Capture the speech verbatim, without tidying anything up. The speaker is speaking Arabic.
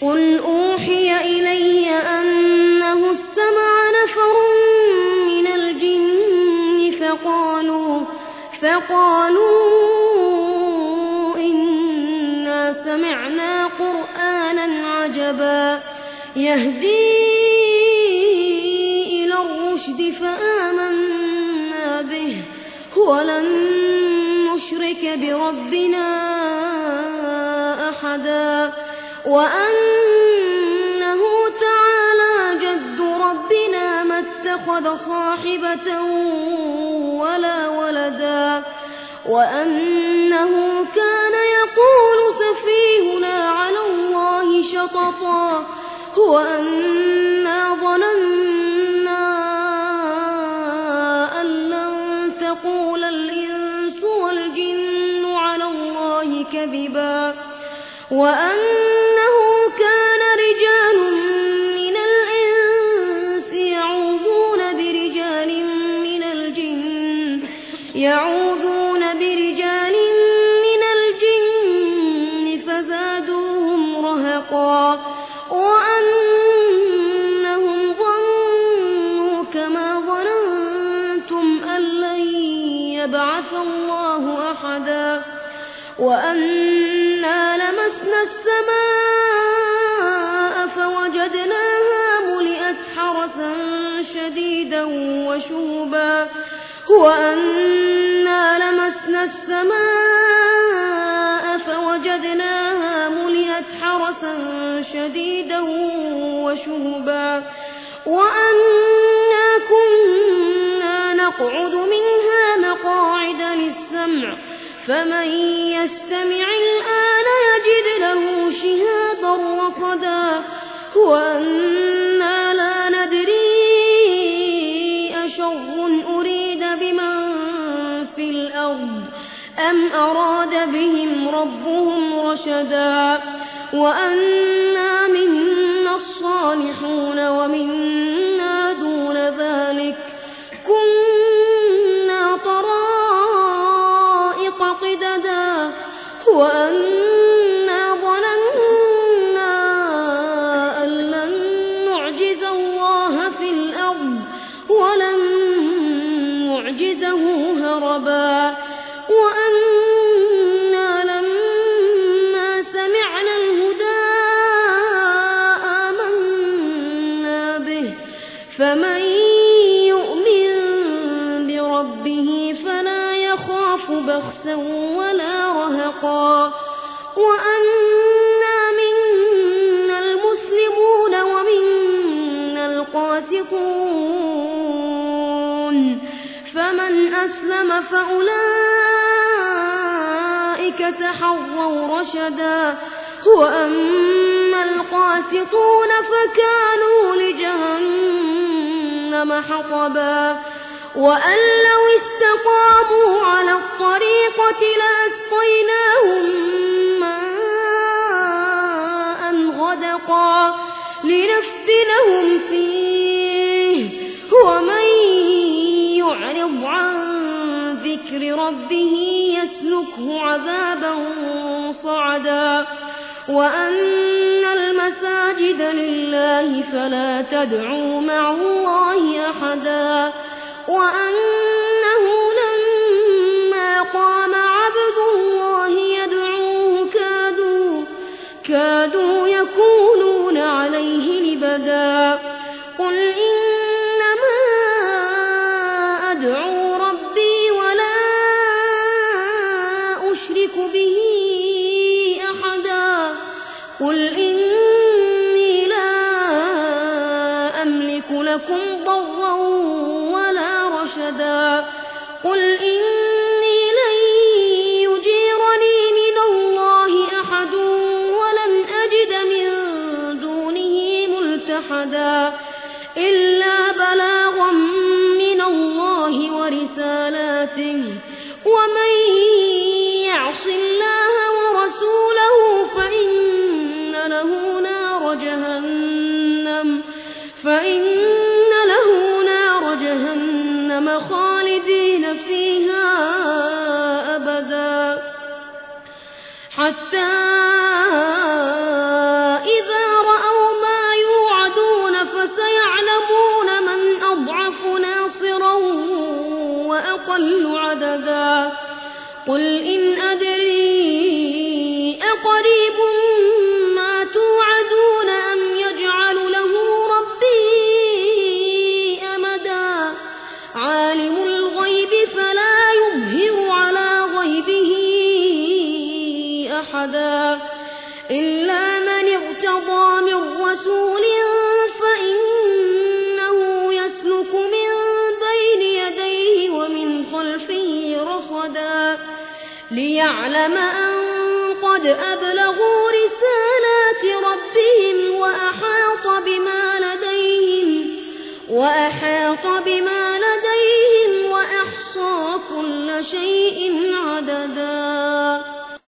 قل أوحي إلي أنه استمع نفر من الجن فقالوا, فقالوا إنا سمعنا قرآنا عجبا يهدي إلى الرشد فآمنا به ولن نشرك بربنا أحدا وأنه تعالى جد ربنا ما اتخذ صاحبة ولا ولدا وأنه كان يقول سفيهنا على الله شططا وأنا ظننا أن لن تقول الإنس والجن على الله كذبا وأنه كان رجال من الإنس يعوذون برجال من الجن يعوذون برجال من الجن فزادوهم رهقا وأنهم ظنوا كما ظننتم أن لن يبعث الله أحدا وأنا لمسنا السماء فوجدناها ملئت حرسا شديدا وشهبا وأنا لمسنا السماء فوجدناها ملئت حرسا شديدا وشهبا وأنا كنا نقعد منها مقاعد للسمع فمن يستمع الآن يجد له شهابا رصدا وأنا لا ندري أشر أريد بمن في الأرض أم أراد بهم ربهم رشدا وأنا منا الصالحون ومنا دون ذلك كنا طرائق قددا وأنا ظننا أن لن نعجز الله في الأرض ولن نعجزه هربا وأنا لما سمعنا الهدى آمنا به فمن يؤمن بربه فلا يخاف بخسا ولا رهقا وأنا منا المسلمون ومنا القاسطون فمن أسلم فأولئك تحروا رشدا وأما القاسطون فكانوا لجهنم حطبا وأن لو استقاموا على الطريقة لأسقيناهم ماء غدقا لنفتنهم فيه ومن يعرض عن ذكر ربه يسلكه عذابا صعدا وأن المساجد لله فلا تدعوا مع الله أحدا وأنه لما قام عبد الله يدعوه كادوا, كادوا يكونون عليه لبدا قل إنما أدعو ربي ولا أشرك به أحدا قل إني لا أملك لكم ضرا ولا رشدا قل إني لن يجيرني من الله أحد ولن أجد من دونه ملتحدا إلا بلاغا من الله ورسالاته ومن يعص الله ورسوله فإن له نار جهنم فإن له نار جهنم خالدين فيها أبدا حتى إذا أقريب ما توعدون أم يجعل له ربي أمدا عالم الغيب فلا يظهر على غيبه أحدا إلا من ارتضى من رسول فإنه يسلك من بين يديه ومن خلفه رصدا ليعلم أن قد أبلغوا رسالات ربهم وأحاط بما لديهم وأحاط بما لديهم وأحصى كل شيء عددا.